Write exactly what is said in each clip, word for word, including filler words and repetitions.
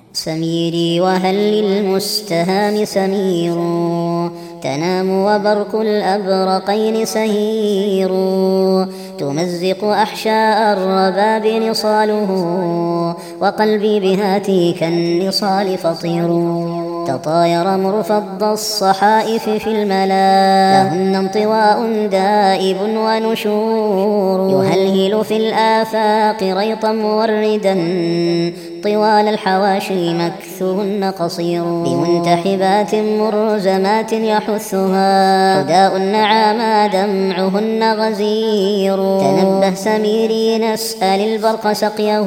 سميري وهل للمستهام سمير، تنام وبرق الأبرقين سهير، تمزق أحشاء الرباب نصاله، وقلبي بهاتيك النصال فطير. تطاير مرفض الصحائف في الملا، لهن انطواء دائب ونشور، يهلهل في الآفاق ريطا موردا، طوال الحواشي مكثهن قصير. بمنتحبات مرزمات يحثها، حداء النعامى دمعهن غزير. تنبه سميري نسأل البرق سقيه،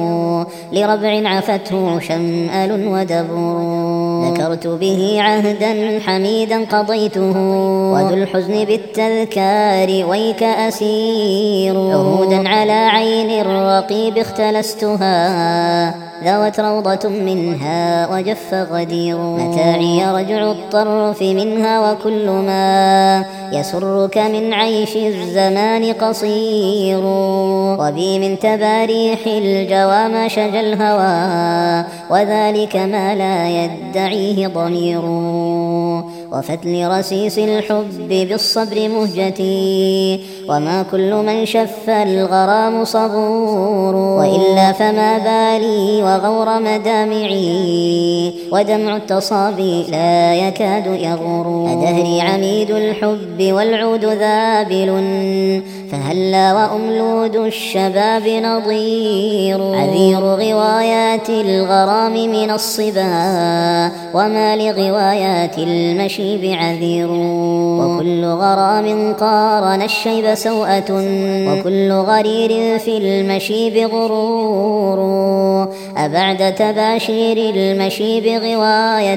لربع عفته شمأل ودبور. ذكرت به عهدا حميدا قضيته، وذو الحزن بالتذكار ويك أسير. عهودا على عين الرقيب اختلستها، ذوت روضة منها وجف غدير. متاعي رجع الطرف منها، وكل ما يسرك من عيش الزمان قصير. وبي من تباريح الجوى شجى الهوى، وذلك ما لا يدعيه ضمير. وفتل رسيس الحب بالصبر مهجتي، وما كل من شف الغرام صبور. وإلا فما بالي وغور مدامعي، ودمع التصابي لا يكاد يغور. أدهري عميد الحب والعود ذابل، فهلا وأملود الشباب نظير. عذير غوايات الغرام من الصبا، وما لغوايات المشيب عذير. وكل غرام قارن الشيب سوءة، وكل غرير في المشيب غرور. أبعد تباشير المشيب غواية،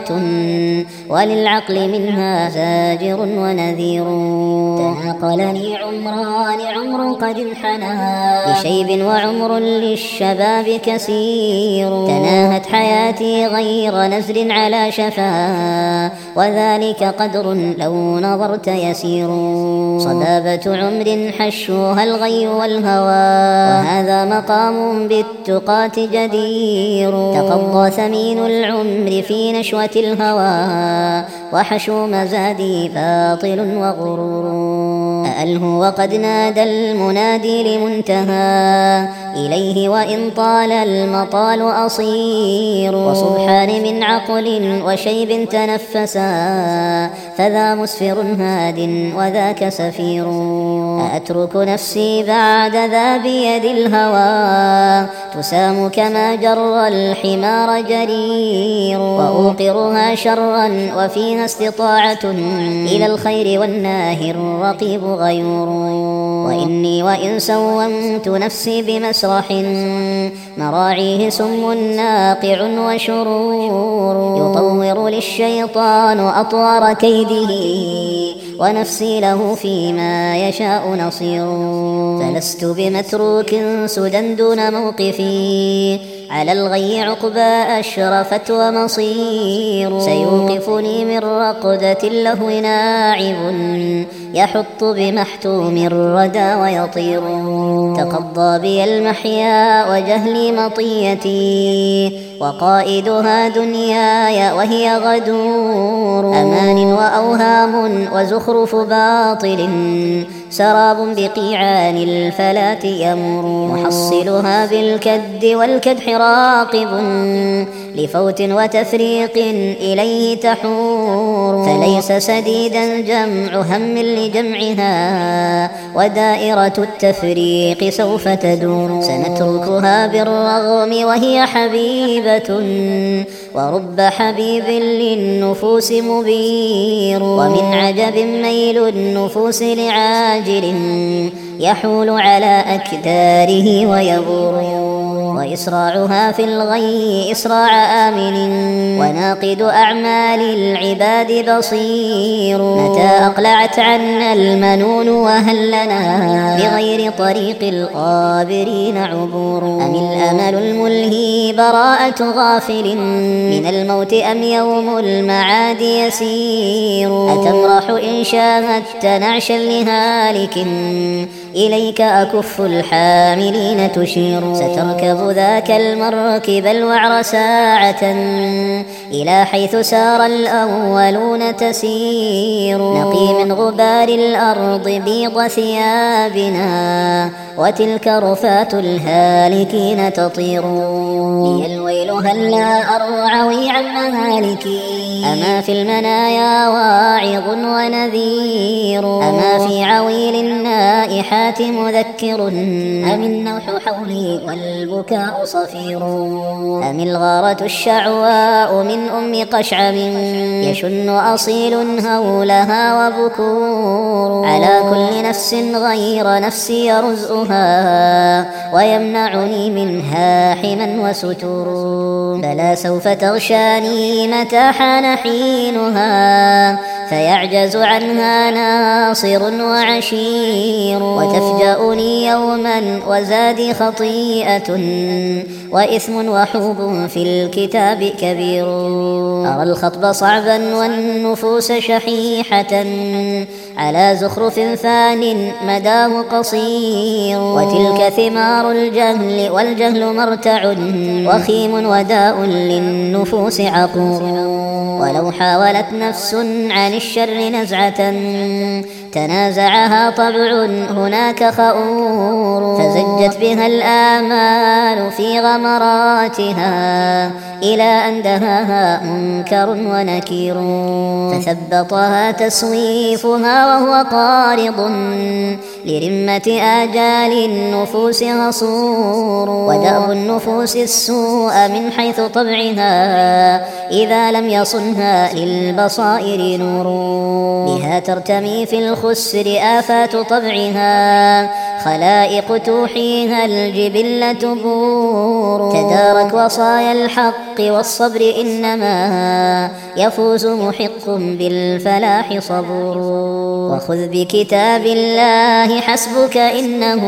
وللعقل منها زاجر ونذير. تناقلني عمران عمر قد انحنى، بشيب وعمر للشباب كثير. تناهت حياتي غير نزل على شفا، وذلك قدر لو نظرت يسير. صبابة عمر حشوها الغي والهوى، وهذا مقام بالتقات جدير. تقضى ثمين العمر في نشوة الهوى، وحشو مزادي باطل وغرور. أأله وقد نادى المنادي لمنتهى، إليه وإن طال المطال أصير. وصبحان من عقل وشيب تنفسا، فذا مسفر هاد وذاك سفير. أأترك نفسي بعد ذا بيد الهوى، تسام كما جر الحمار جرير. وأوقرها شرا وفيها استطاعة، إلى الخير والناهي الرقيب غيور. وإني وإن سومت نفسي بمسرح، مراعيه سم ناقع وشرور. يطور للشيطان أطوار كيده، ونفسي له فيما يشاء نصير. فلست بمتروك سدى دون موقفي، على الغي عقبى أشرفت ومصير. سيوقفني من رقدة اللهو ناعب، يحط بمحتوم الردى ويطير. تقضى بي المحيا وجهلي مطيتي، وقائدها دنياي وهي غدور. أمان وأوهام وزخرف باطل، سراب بقيعان الفلاة يمر. محصلها بالكد والكدح راقب، لفوت وتفريق إليه تحور. فليس سديدا جمع هم لجمعها، ودائرة التفريق سوف تدور. سنتركها بالرغم وهي حبيبة، ورب حبيب للنفوس مبير. ومن عجب ميل النفوس لعاجل، يحول على أكداره ويبور. وإسراعها في الغي إسراع آمن، وناقد أعمال العباد بصير. متى أقلعت عنا المنون وهل لنا بغير طريق الغابرين عبور. أم الأمل الملهي براءة غافل، من الموت أم يوم المعاد يسير. أتمرح إن شاهدت نعشا لهالك، إليك أكف الحاملين تشير ستركب ذاك المركب الوعر ساعة إلى حيث سار الأولون تسير نقي من غبار الأرض بيض ثيابنا وتلك رفات الهالكين تطير لي الويل هلا أروعوي عن مهالكي أما في المنايا واعظ ونذير أما في عويل النائحات مذكر أم النوح حولي والبكاء صفير أم الغارة الشعواء من أم قشعم يشن أصيل هولها وبكور على كل نفس غير نفسي رزؤها ويمنعني منها حما وستور بلى سوف تغشاني متى حان حينها فيعجز عنها ناصر وعشير وتفجأني يوما وزادي خطيئة وإثم وحوب في الكتاب كبير أرى الخطب صعبا والنفوس شحيحة على زخرف فان مداه قصير وتلك ثمار الجهل والجهل مرتع وخيم وداء للنفوس عقور ولو حاولت نفس عن الشر نزعة تنازعها طبع هناك خؤور فزجت بها الآمال في غمراتها إلى أن دهاها منكر ونكير فثبطها تسويفها وهو قارض لرمة آجال النفوس غصور ودأب النفوس السوء من حيث طبعها إذا لم يصنها للبصائر نور بها ترتمي في الخسر آفات طبعها خلائق توحيها الجبلة بور تدارك وصايا الحق والصبر إنما يفوز محق بالفلاح صبور وخذ بكتاب الله حسبك إنه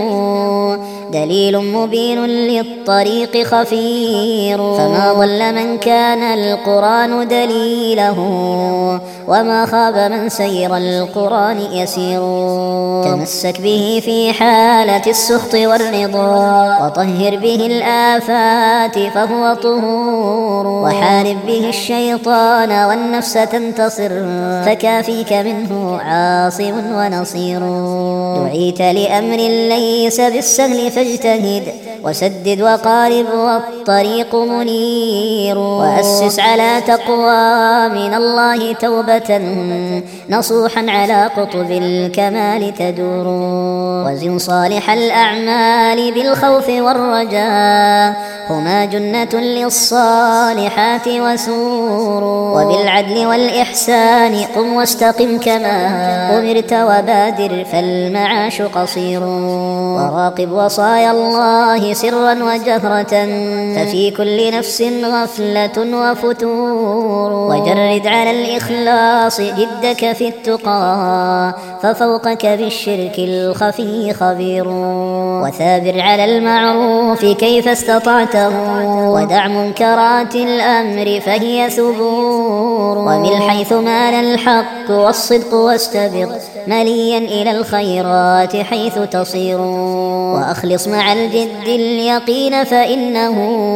دليل مبين للطريق خفير فما ضل من كان القرآن دليله وما خاب من سير القرآن يسير تمسك به في حالة السخط والرضا وطهر به الآفات فهو طهور وحارب به الشيطان والنفس تنتصر فكافيك منه عاصم ونصير دعيت لأمر ليس بالسهل فاجتهد وسدد وقارب والطريق منير وأسس على تقوى من الله توبة نصوحا على قطب الكمال تدور وزن صالح الأعمال بالخوف والرجاء هما جنة للصالحات وسور وبالعدل والإحسان قم واستقم كما أمرت وبادر فالمعاش قصير وراقب وصايا الله سرا وجهرة ففي كل نفس غفلة وفتور وجرد على الإخلاص جدك في التقى ففوقك بالشرك الخفي خبير وثابر على المعروف كيف استطعته ودع منكرات الأمر فهي ثبور ومن حيث مال الحق والصدق واستبق مليا إلى الخيرات حيث تصير وأخلص مع الجد اليقين فإنه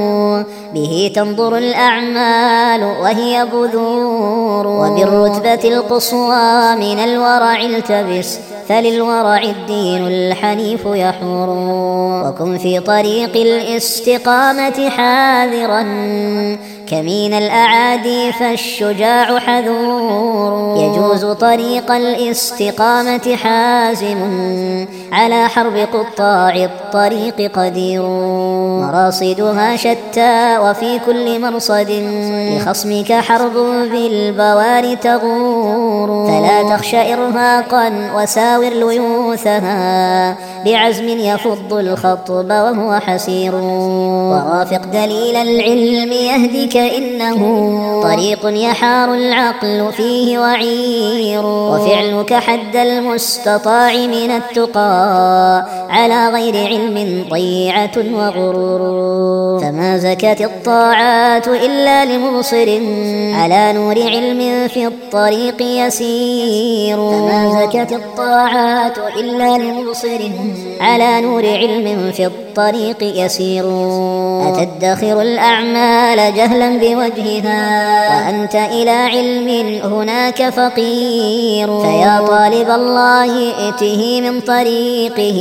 به تنظر الأعمال وهي بذور وبالرتبة القصوى من الورع التبس فللورع الدين الحنيف يحور وكن في طريق الاستقامة حاذرا كمين الأعادي فالشجاع حذور يجوز طريق الاستقامة حازم على حرب قطاع الطريق قدير مراصدها شتى وفي كل مرصد لخصمك حرب بالبوار تغور فلا تخش إرهاقا وساور ليوثها بعزم يفض الخطب وهو حسير ورافق دليل العلم يهدك إنه طريق يحار العقل فيه وعير وفعلك حد المستطاع من التقى التقى على غير علم ضيعة وغرور. فما زكت الطاعات إلا لمبصر على نور علم في الطريق يسير. فما زكت الطاعات إلا لمبصر على نور علم في الطريق يسير. أتدخر الأعمال جهلا بوجهها وأنت إلى علم هناك فقير. فيا طالب الله ائته من طريقه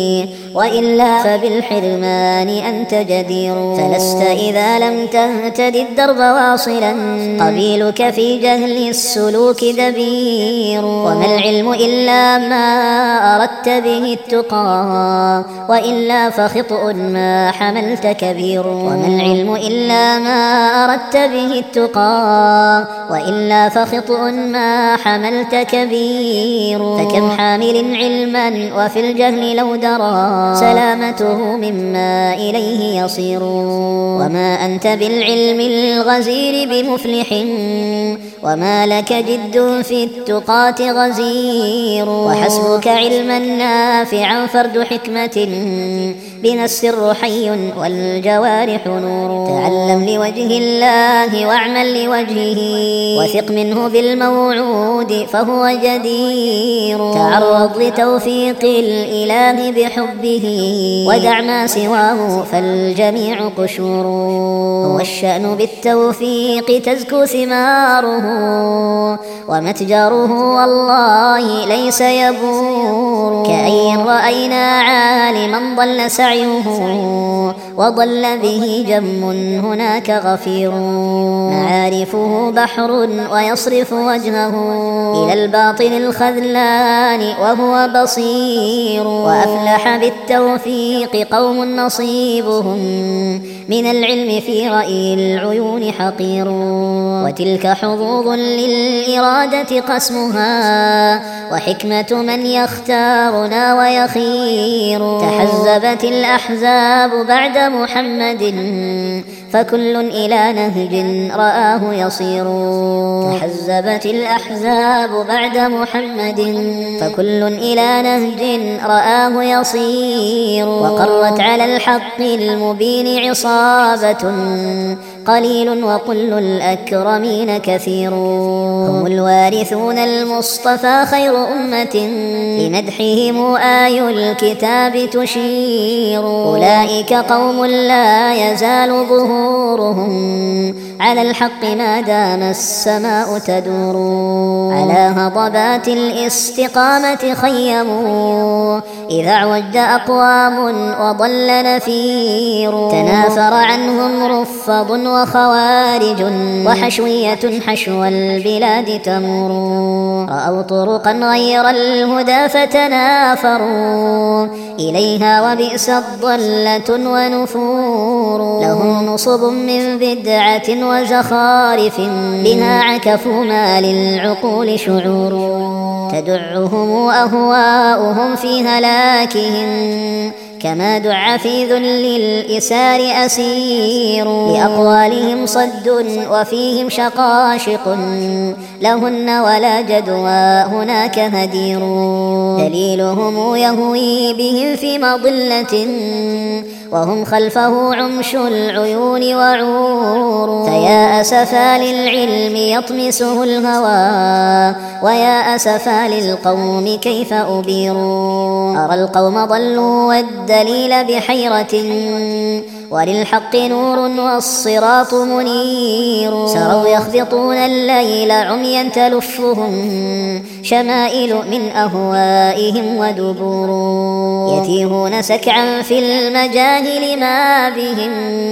وإلا فبالحرمان أنت جدير. فلست إذا لم تهتد الدرب واصلا قبيلك في جهل السلوك دبير. وما العلم إلا ما أردت به التقى وإلا فخطأ ما حملت كبير. وما العلم إلا ما أردت به التقى وإلا فخطأ ما حملت كبير. فكم حامل علما وفي الجهل لو درى سلامته مما إليه يصير. وما أنت بالعلم الغزير بمفلح وما لك جد في التقاة غزير. وحسبك علما نافعا فرد حكمة بنا السر حي والجوارح نور. تعلم لوجه الله واعمل لوجهه وثق منه بالموعود فهو جدير. تعرض لتوفيق الإله بحبه ودع ما سواه فالجميع قشور. هو الشأن بالتوفيق تزكو ثماره ومتجره والله ليس يبور. كأي رأينا عالما ضل سعيه وضل به جم هناك غفير. معارفه بحر ويصرف وجهه إلى الباطن الخذلان وهو بصير. وأفلح بالتوفيق قوم نصيبهم من العلم في رأي العيون حقير. وتلك حظوظ للإرادة قسمها وحكمة من يختارنا ويخير. تحزبت الأحزاب بعد محمد فكل إلى نهج رآه يصير. تحزبت الأحزاب بعد محمد فكل إلى نهج رآه يصير. وقرت على الحق المبين عصابة قليل وكل الأكرمين كثير. هم الوارثون المصطفى خير أمة لمدحهم آي الكتاب تشير. أولئك قوم لا يزال ظهورهم على الحق ما دام السماء تدور. على هضبات الاستقامة خيموا إذا اعوج أقوام وضل نفير. تنافر عنهم رفض وخوارج وحشوية حشو البلاد تمور. رأوا طرقا غير الهدى فتنافروا إليها وبئس الضلة ونفور. لهم نصب من بدعة وزخارف بها عكفوا ما للعقول شعور. تدعهم أهواؤهم في هلاكهم كما دع في ذل الإسار أسير. لأقوالهم صد وفيهم شقاشق لهن ولا جدوى هناك هدير. دليلهم يهوي بهم في مضلة وهم خلفه عمش العيون وعور. فيا أسفا للعلم يطمسه الهوى ويا أسفا للقوم كيف أبير. أرى القوم ضلوا والدليل بحيرة وللحق نور والصراط منير. سروا يخبطون الليل عميا تلفهم شمائل من أهوائهم ودبور. يتيهون سكعا في المجاهل ما بهم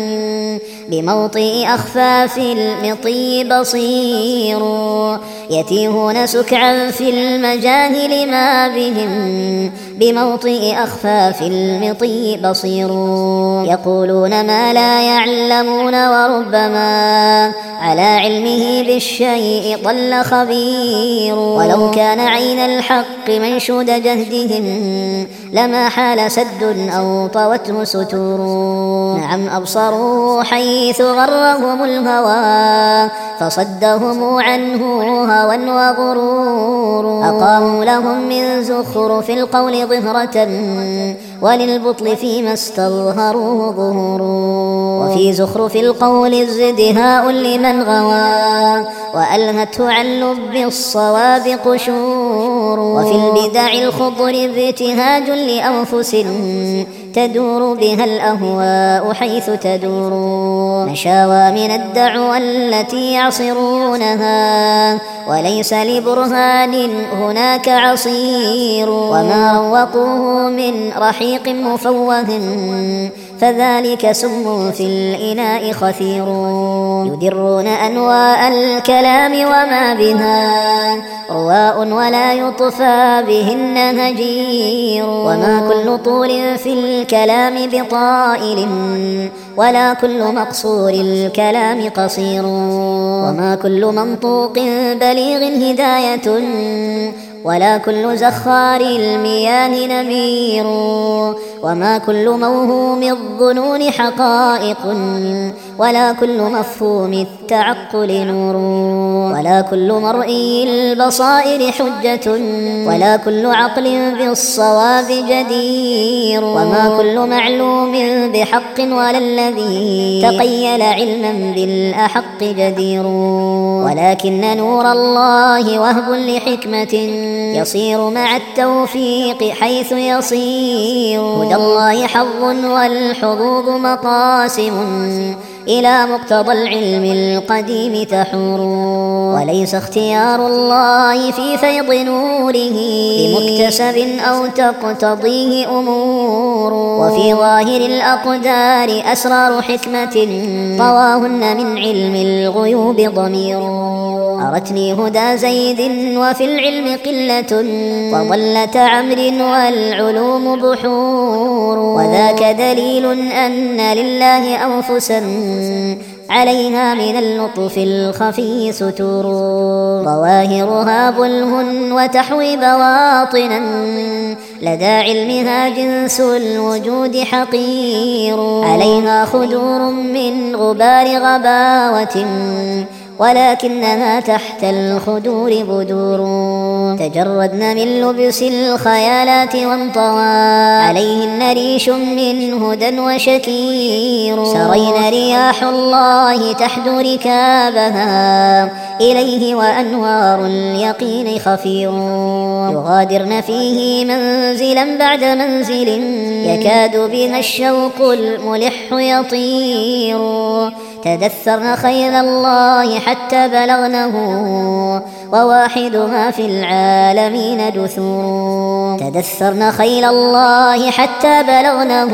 بموطئ أخفاف المطي بصير. يتيهون سكعا في المجاهل ما بهم بموطئ أخفاف المطي بصير. يقولون ما لا يعلمون وربما على علمه بالشيء ضل خبير. ولو كان عين الحق منشود جهدهم لما حال سد أو طوته ستور. نعم أبصروا حيث غرهم الهوى فصدهم عنه هوى وغرور. أقاموا لهم من زخرف القول ظهرة وللبطل فيما استظهروه ظهور. وفي زخرف القول ازدهاء لمن غوى وألهته عن لب الصواب قشور. وفي البدع الخضر ابتهاج لأنفس تدور بها الأهواء حيث تدور. نشاوى من الدعوى التي يعصرونها وليس لبرهان هناك عصير. وما روقوه من رحيق مفوه فذلك سم في الإناء خثير. يدرون أنواء الكلام وما بها رواء ولا يطفى بهن هجير. وما كل طول في الكلام بطائل ولا كل مقصور الكلام قصير. وما كل منطوق بليغ هداية ولا كل زخار المياه نمير. وما كل موهوم الظنون حقائق ولا كل مفهوم التعقل نور. ولا كل مرئي البصائر حجة ولا كل عقل بالصواب جدير. وما كل معلوم بحق ولا الذي تقيل علما بالأحق جدير. ولكن نور الله وهب لحكمة يصير مع التوفيق حيث يصير. هدى الله حظ والحظوظ مقاسم إلى مقتضى العلم القديم تحور. وليس اختيار الله في فيض نوره بمكتسب أو تقتضيه أمور. وفي ظاهر الأقدار أسرار حكمة طواهن من علم الغيوب ضمير. أرتني هدى زيد وفي العلم قلة وضلة عمرو والعلوم بحور. وذاك دليل أن لله أنفسا عليها من اللطف الخفي ستور. ظواهرها بله وتحوي بواطنا لدى علمها جنس الوجود حقير. عليها خدور من غبار غباوة ولكنها تحت الخدور بدور. تجردن من لبس الخيالات وانطوى عليهن ريش من هدى وشكير. سرين رياح الله تحدو ركابها إليه وأنوار اليقين خفير. يغادرن فيه منزلا بعد منزل يكاد بها الشوق الملح يطير. تدثرن خيل الله حتى بلغنه وواحدها في العالمين دثور. تدثرن خيل الله حتى بلغنه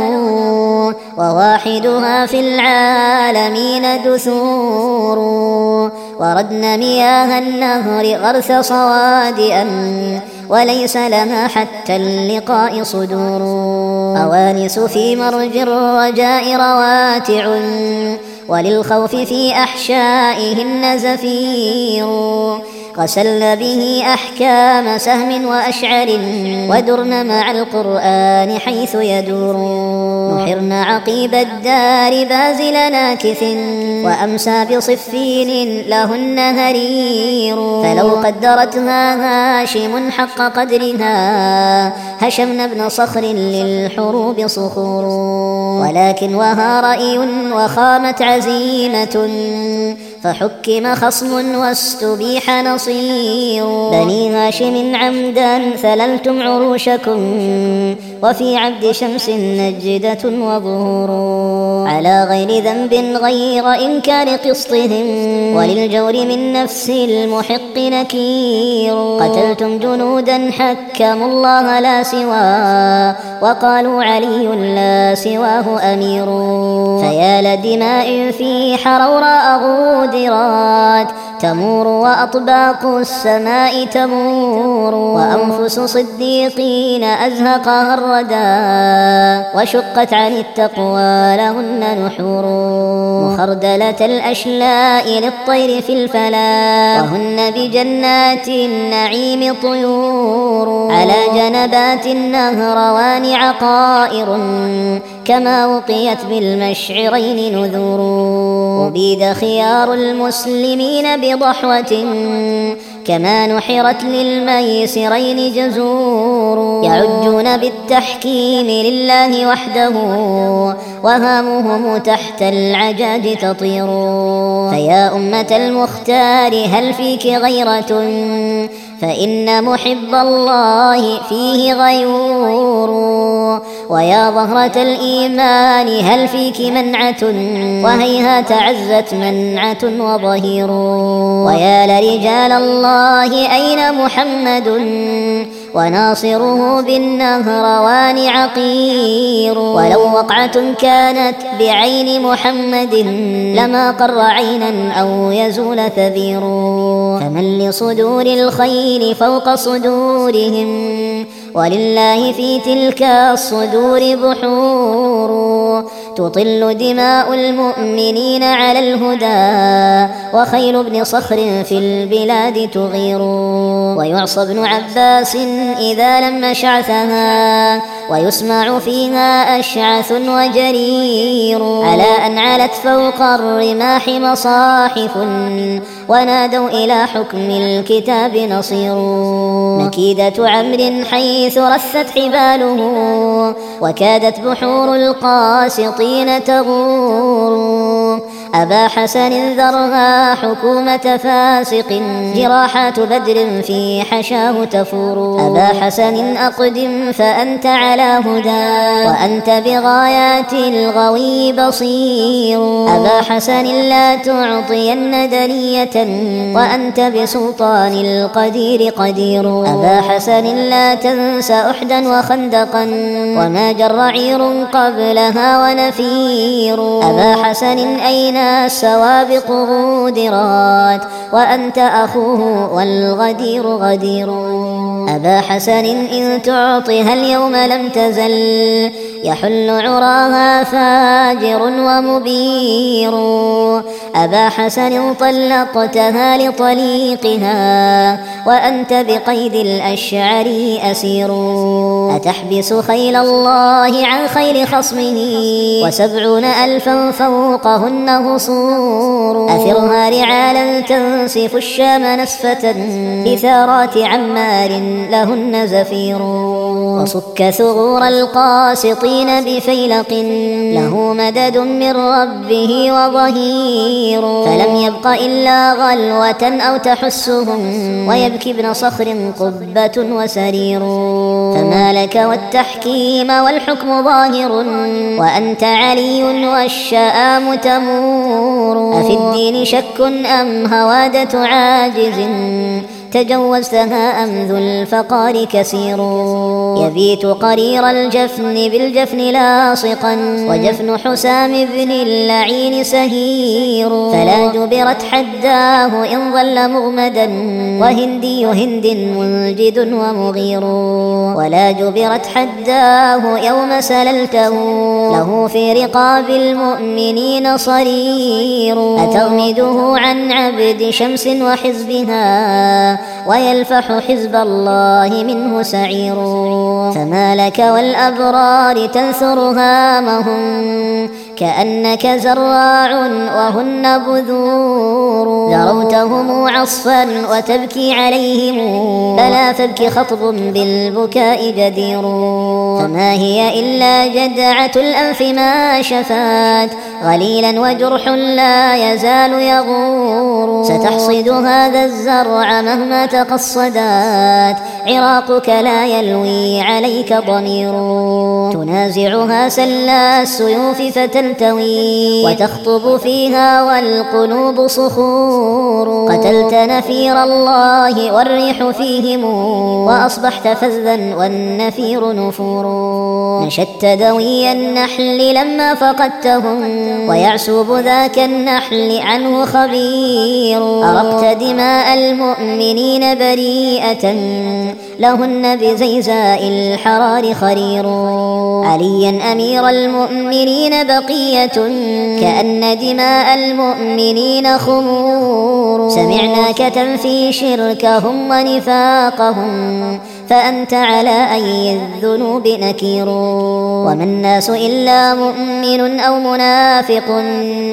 وواحدها في العالمين دثور. وردن مياه النهر غرث صوادئا وليس لها حتى اللقاء صدور. أوانس في مرج الرجاء رواتع وللخوف في أحشائهن زفير. غسلن به أحكام سهم وأشعر ودرن مع القرآن حيث يدور. نحرن عقيب الدار بازل ناكث وأمسى بصفين لهن هرير. فلو قدرتها هاشم حق قدرها هشمن ابن صخر للحروب صخور. ولكن وها رأي وخامت عزيمة فحكم خصم واستبيح نصير. بني هاشم عمدا ثللتم عروشكم وفي عبد شمس نجدة وظهور. على غير ذنب غير إنكار قسطهم وللجور من نفس المحق نكير. قتلتم جنودا حكموا الله لا سواه وقالوا علي لا سواه أمير. فيا لدماء في حروراء غودرات تمور وأطباق السماء تمور. وأنفس صديقين أزهقها الردى وشقت عن التقوى لهن نحور. مخردلة الأشلاء للطير في الفلا وهن بجنات النعيم طيور. على جنبات النهروان عقائر كما وقيت بالمشعرين نذور. وبيد خيار المسلمين بضحوة كما نحرت للميسرين جزور يعجون بالتحكيم لله وحده وهامهم تحت العجاج تطير فيا أمة المختار هل فيك غيرة فإن محب الله فيه غيور ويا ظهرة الإيمان هل فيك منعة وهيهات عزت منعة وظهير ويا لرجال الله أين محمد وناصره بالنهروان عقير ولو وقعة كانت بعين محمد لما قر عينا أو يزول ثبير فمن لصدور الخير فوق صدورهم ولله في تلك الصدور بحور تطل دماء المؤمنين على الهدى وخيل ابن صخر في البلاد تغير ويعصى ابن عباس إذا لم شعثها ويسمع فيها أشعث وجرير على أن علت فوق الرماح مصاحف ونادوا إلى حكم الكتاب نصير مكيدة عمرو حيث رست حباله وكادت بحور القاسطين تغور أبا حسن ذرها حكومة فاسق جراحات بدر في حشاه تفور أبا حسن أقدم فأنت على هدى وأنت بغايات الغوي بصير أبا حسن لا تعطين دنية وأنت بسلطان القدير قدير أبا حسن لا تنسى أحدا وخندقا وما جر عير قبلها ونفير أبا حسن أين السوابق غودرات وأنت أخوه والغدير غدير أبا حسن إن تعطيها اليوم لم تزل يحل عراها فاجر ومبير أبا حسن طلقتها لطليقها وأنت بقيد الأشعر أسير أتحبس خيل الله عن خيل خصمه وسبعون ألفا فوقهن هصور أثرها رعالا تنسف الشام نسفة بثارات عمار لهن زفير وصك ثغور القاسطين بفيلق له مدد من ربه وظهير فلم يبق إلا غلوة أو تحسهم ويبكي ابن صخر قبة وسرير فما لك والتحكيم والحكم ظاهر وأنت علي والشآم تمور أفي الدين شك أم هوادة عاجز تجوزتها أم ذو الفقار كسير يبيت قرير الجفن بالجفن لاصقا وجفن حسام بن اللعين سهير فلا جبرت حداه إن ظل مغمدا وهندي هند منجد ومغير ولا جبرت حداه يوم سللته له في رقاب المؤمنين صرير أتغمده عن عبد شمس وحزبها ويلفح حزب الله منه سعير فما لك والأبرار تنثر هامهم كأنك زراع وهن بذور ذروتهم عصفا وتبكي عليهم بلى فابك خطب بالبكاء جدير فما هي إلا جدعة الأنف ما شفات غليلا وجرح لا يزال يغور ستحصد هذا الزرع مهما تقصدات عراقك لا يلوي عليك ضمير تنازعها سلا السيوف فتلتوي وتخطب فيها والقلوب صخور قتلت نفير الله والريح فيهم وأصبحت فذا والنفير نفور نشدت دوي النحل لما فقدتهم ويعسوب ذاك النحل عنه خبير أرقت دماء المؤمنين بريئة لهن بزيزاء الحرار خرير عليا أمير المؤمنين بقية كأن دماء المؤمنين خمور سمعناك تنفي شركهم ونفاقهم فأنت على أي الذنوب نكير وما الناس إلا مؤمن أو منافق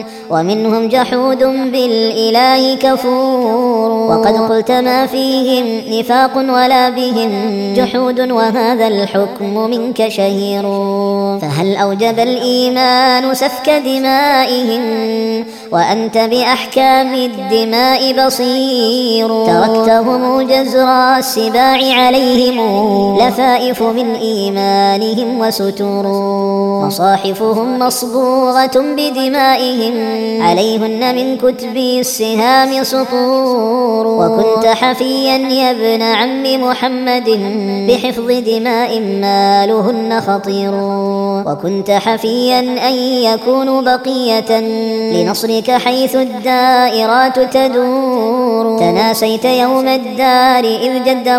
ومنهم جحود بالإله كفور وقد قلت ما فيهم نفاق ولا بهم جحود وهذا الحكم منك شهير فهل أوجب الإيمان سفك دمائهم وأنت بأحكام الدماء بصير تركتهم جزر السباع عليهم لفائف من إيمانهم وستور مصاحفهم مصبوغة بدمائهم عليهن من كتب السهام سطور وكنت حفيا يا ابن عم محمد بحفظ دماء مالهن خطير وكنت حفيا أن يكونوا بقية لنصرك حيث الدائرات تدور تناسيت يوم الدار إذ جد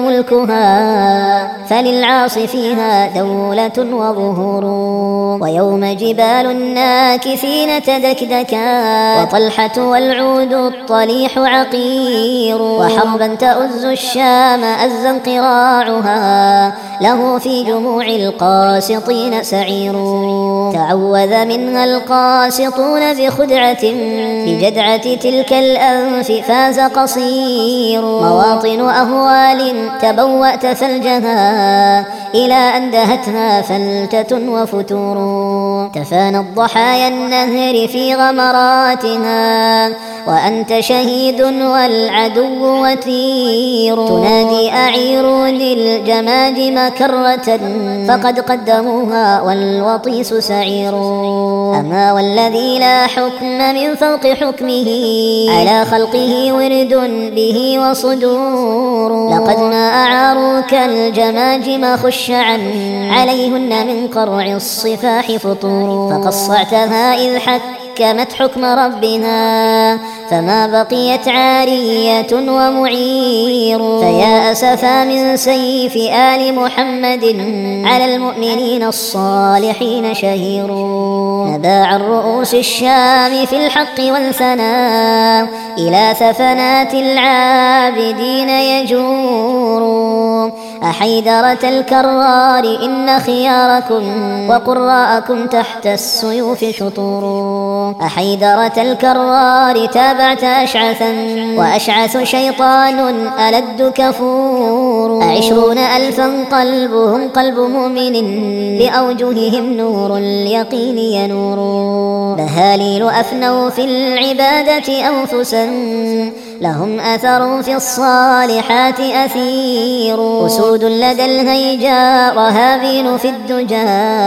ملكها فللعاص فيها دولة وظهور ويوم جبال الناكثين تدكدكا وطلحة والعود الطليح عقير وحربا تؤز الشام أزا قراعها له في جموع القاسطين سعير تعوذ منها القاسطون بخدعة بجدعة تلك الأنف فاز قصير مواطن أهوال تبوأت ثلجها إلى أن دهتها فلتة وفتور تفانى الضحايا النهر في غمراتها وأنت شهيد والعدو وتير تنادي أعير للجماد مكرة فقد قدموها والوطيس سعير أما والذي لا حكم من فوق حكمه على خلقه ورد به وصدور لقد ما أعاروك الجماجم خشعا عليهن من قرع الصفاح فطور فقصعتها إذ حكمت حكم ربها فما بقيت عارية ومعير فيا أسفا من سيف آل محمد على المؤمنين الصالحين شهير نباع الرؤوس الشام في الحق والثناء إلى ثفنات العابدين يجور أحيدرة الكرار إن خياركم وقراءكم تحت السيوف شطور أحيدرة الكرار تابعت أشعثا وأشعث شيطان ألد كفور أعشرون ألفا قلبهم قلب مؤمن بأوجههم نور اليقين ينور بهاليل أفنوا في العبادة أنفسا لهم أثر في الصالحات أثير أسود لدى الهيجاء رهابين في الدجى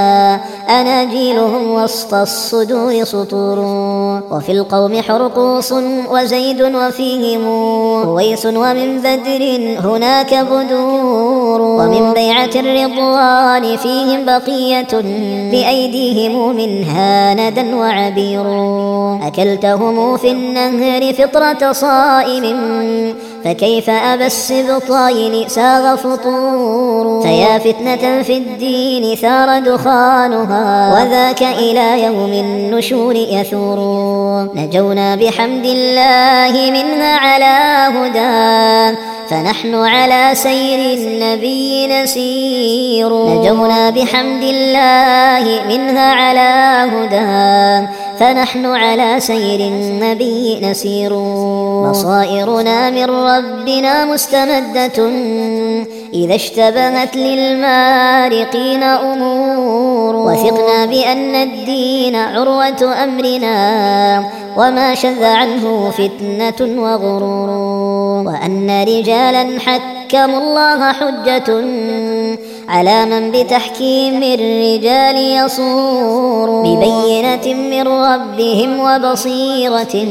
أناجيلهم وسط الصدور سطور وفي القوم حرقوس وزيد وفيهم هويس ومن بدر هناك بدور ومن بيعة الرضوان فيهم بقية بأيديهم منها ندى وعبير أكلتهم في النهر فطرة صائم فكيف أبى السبطين ساغ فطور فيا فتنة في الدين ثار دخانها وذاك إلى يوم النشور يثور نجونا بحمد الله منها على هدى فنحن على سير النبي نسير نجونا بحمد الله منها على هدى فنحن على سير النبي نسير بصائرنا من ربنا مستمدة إذا اشتبهت للمارقين أمور وثقنا بأن الدين عروة أمرنا وما شذ عنه فتنة وغرور وأن رجالا حكموا الله حجة على من بتحكيم الرجال يصور ببينة من ربهم وبصيرة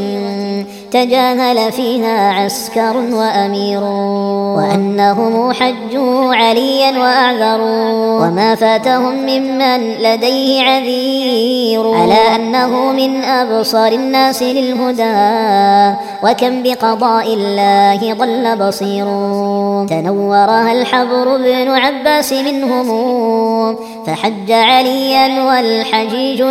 تجاهل فيها عسكر وأمير وأنهم حجوا عليا وأعذروا وما فاتهم ممن لديه عذير على أنه من أبصر الناس للهدى وكم بقضاء الله ضل بصير تنورها الحبر بن عباس منهم فحج عليا والحجيج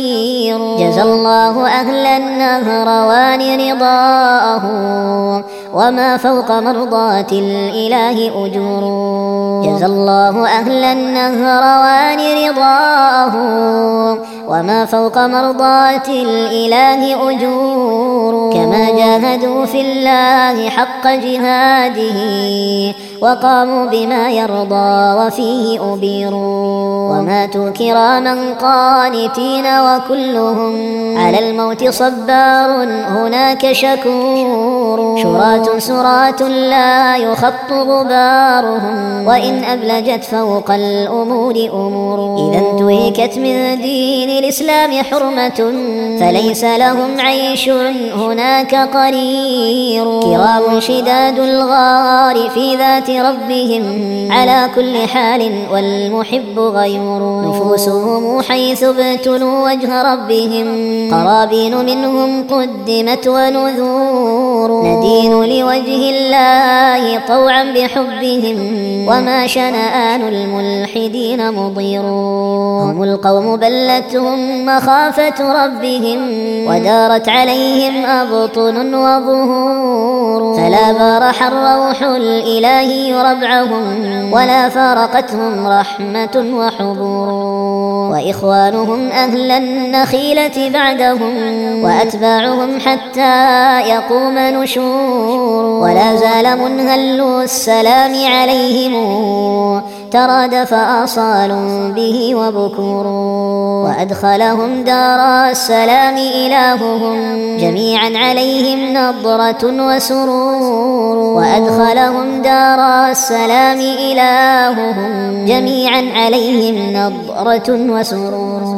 نصير جزى الله أهل النهروان رضاءه وما فوق مرضاة الإله أجور. جزى الله أهل النهروان رضاه وما فوق مرضاة الإله أجور. كما جاهدوا في الله حق جهاده وقاموا بما يرضى وفيه أبيروا. وماتوا كراما قانتين وكلهم على الموت صبار هناك شكور. شراة سراة لا يخط غبارهم وإن أبلجت فوق الأمور أمور. إذا انتهكت من دين الإسلام حرمة فليس لهم عيش هناك قرير. كرام شداد الغار في ذات ربهم على كل حال والمحب غيور. نفوسهم حيث ابتلوا وجه ربهم قرابين منهم قدمت ونذور. ندين لوجه الله طوعا بحبهم وما شنآن الملحدين مضير. هم القوم بلتهم مخافة ربهم ودارت عليهم أبطن وظهور. فلا بارح الروح الإلهي ربعهم ولا فارقتهم رحمة وحبور. وإخوانهم أهل النخيلة بعدهم وأتباعهم حتى يقوم نشور. ولا زال منهل السلام عليهم ترادف آصال به وبكور. وأدخلهم دار السلام إلههم جميعا عليهم نضرة وسرور. وأدخلهم دار السلام إلههم جميعا عليهم نضرة وسرور.